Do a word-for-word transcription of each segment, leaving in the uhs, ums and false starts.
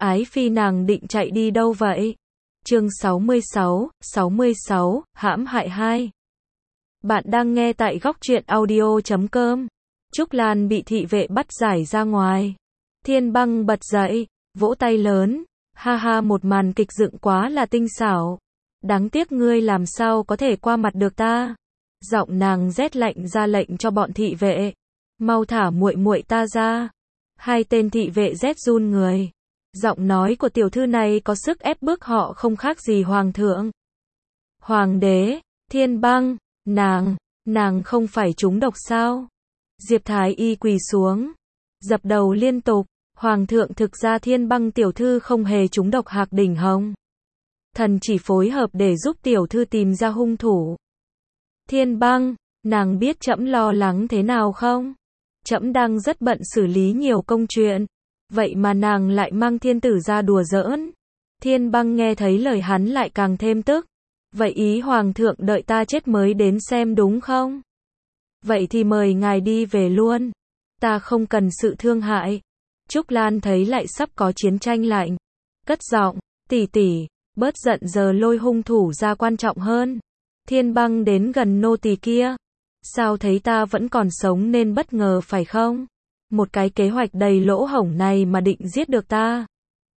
Ái phi nàng định chạy đi đâu vậy? Chương sáu mươi sáu, sáu mươi sáu, hãm hại hai. Bạn đang nghe tại góc truyện audio chấm com. Trúc Lan bị thị vệ bắt giải ra ngoài. Thiên Băng bật dậy, vỗ tay lớn. Ha ha, một màn kịch dựng quá là tinh xảo. Đáng tiếc ngươi làm sao có thể qua mặt được ta. Giọng nàng rét lạnh ra lệnh cho bọn thị vệ. Mau thả muội muội ta ra. Hai tên thị vệ rét run người. Giọng nói của tiểu thư này có sức ép bức họ không khác gì hoàng thượng. Hoàng đế, Thiên Băng, nàng, nàng không phải trúng độc sao? Diệp Thái Y quỳ xuống, dập đầu liên tục. Hoàng thượng, thực ra Thiên Băng tiểu thư không hề trúng độc Hạc Đỉnh Hồng. Thần chỉ phối hợp để giúp tiểu thư tìm ra hung thủ. Thiên Băng, nàng biết trẫm lo lắng thế nào không? Trẫm đang rất bận xử lý nhiều công chuyện. Vậy mà nàng lại mang thiên tử ra đùa giỡn. Thiên Băng nghe thấy lời hắn lại càng thêm tức. Vậy ý hoàng thượng đợi ta chết mới đến xem đúng không? Vậy thì mời ngài đi về luôn. Ta không cần sự thương hại. Trúc Lan thấy lại sắp có chiến tranh lạnh. Cất giọng, tỷ tỷ, bớt giận, giờ lôi hung thủ ra quan trọng hơn. Thiên Băng đến gần nô tỳ kia. Sao thấy ta vẫn còn sống nên bất ngờ phải không? Một cái kế hoạch đầy lỗ hổng này mà định giết được ta.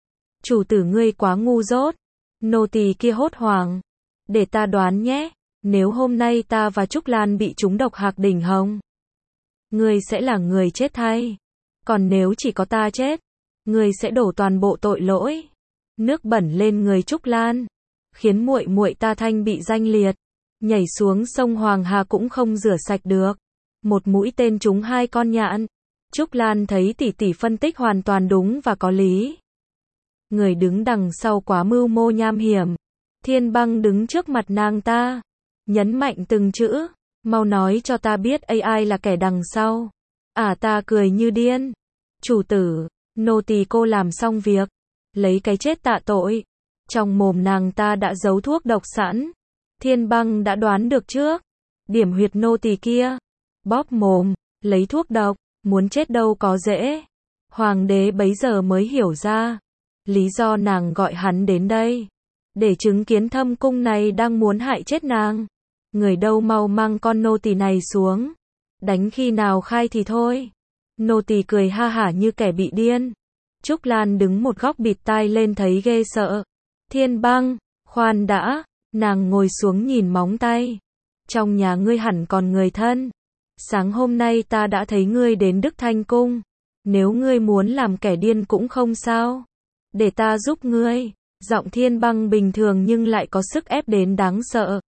Chủ tử ngươi quá ngu dốt. Nô tỳ kia hốt hoảng. Để ta đoán nhé. Nếu hôm nay ta và Trúc Lan bị trúng độc Hạc Đỉnh Hồng, ngươi sẽ là người chết thay. Còn nếu chỉ có ta chết, ngươi sẽ đổ toàn bộ tội lỗi nước bẩn lên người Trúc Lan, khiến muội muội ta thanh bị danh liệt, nhảy xuống sông Hoàng Hà cũng không rửa sạch được. Một mũi tên trúng hai con nhạn. Trúc Lan thấy tỷ tỷ phân tích hoàn toàn đúng và có lý. Người đứng đằng sau quá mưu mô nham hiểm. Thiên Băng đứng trước mặt nàng ta, nhấn mạnh từng chữ. Mau nói cho ta biết ai là kẻ đằng sau. À, ta cười như điên. Chủ tử, nô tỳ cô làm xong việc, lấy cái chết tạ tội. Trong mồm nàng ta đã giấu thuốc độc sẵn. Thiên Băng đã đoán được trước. Điểm huyệt nô tỳ kia, bóp mồm, lấy thuốc độc. Muốn chết đâu có dễ. Hoàng đế bấy giờ mới hiểu ra lý do nàng gọi hắn đến đây, để chứng kiến thâm cung này đang muốn hại chết nàng. Người đâu mau mang con nô tỳ này xuống. Đánh khi nào khai thì thôi. Nô tỳ cười ha hả như kẻ bị điên. Trúc Lan đứng một góc bịt tai lên thấy ghê sợ. Thiên Băng, khoan đã. Nàng ngồi xuống nhìn móng tay. Trong nhà ngươi hẳn còn người thân. Sáng hôm nay ta đã thấy ngươi đến Đức Thanh Cung. Nếu ngươi muốn làm kẻ điên cũng không sao. Để ta giúp ngươi. Giọng Thiên Băng bình thường nhưng lại có sức ép đến đáng sợ.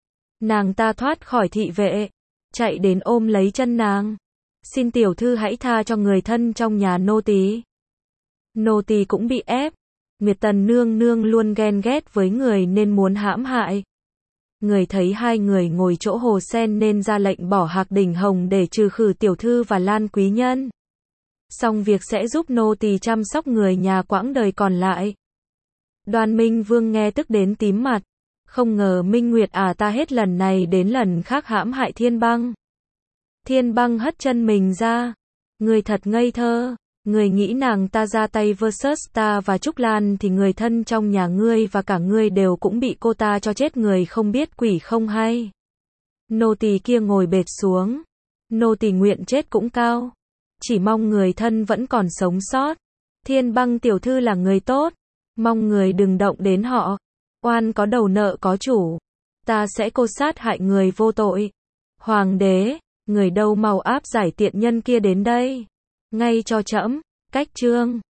Nàng ta thoát khỏi thị vệ, chạy đến ôm lấy chân nàng. Xin tiểu thư hãy tha cho người thân trong nhà nô tỳ. Nô tỳ cũng bị ép. Nguyệt Tần nương nương luôn ghen ghét với người nên muốn hãm hại. Người thấy hai người ngồi chỗ hồ sen nên ra lệnh bỏ Hạc Đỉnh Hồng để trừ khử tiểu thư và Lan quý nhân. Xong việc sẽ giúp nô tỳ chăm sóc người nhà quãng đời còn lại. Đoan Minh Vương nghe tức đến tím mặt. Không ngờ Minh Nguyệt à ta hết lần này đến lần khác hãm hại Thiên Băng. Thiên Băng hất chân mình ra. Người thật ngây thơ. Người nghĩ nàng ta ra tay versus ta và Trúc Lan thì người thân trong nhà ngươi và cả ngươi đều cũng bị cô ta cho chết người không biết quỷ không hay. Nô tỳ kia ngồi bệt xuống. Nô tỳ nguyện chết cũng cao. Chỉ mong người thân vẫn còn sống sót. Thiên Băng tiểu thư là người tốt. Mong người đừng động đến họ. Oan có đầu nợ có chủ. Ta sẽ cô sát hại người vô tội. Hoàng đế, người đâu mau áp giải tiện nhân kia đến đây. Ngay cho trẫm. Cách chương.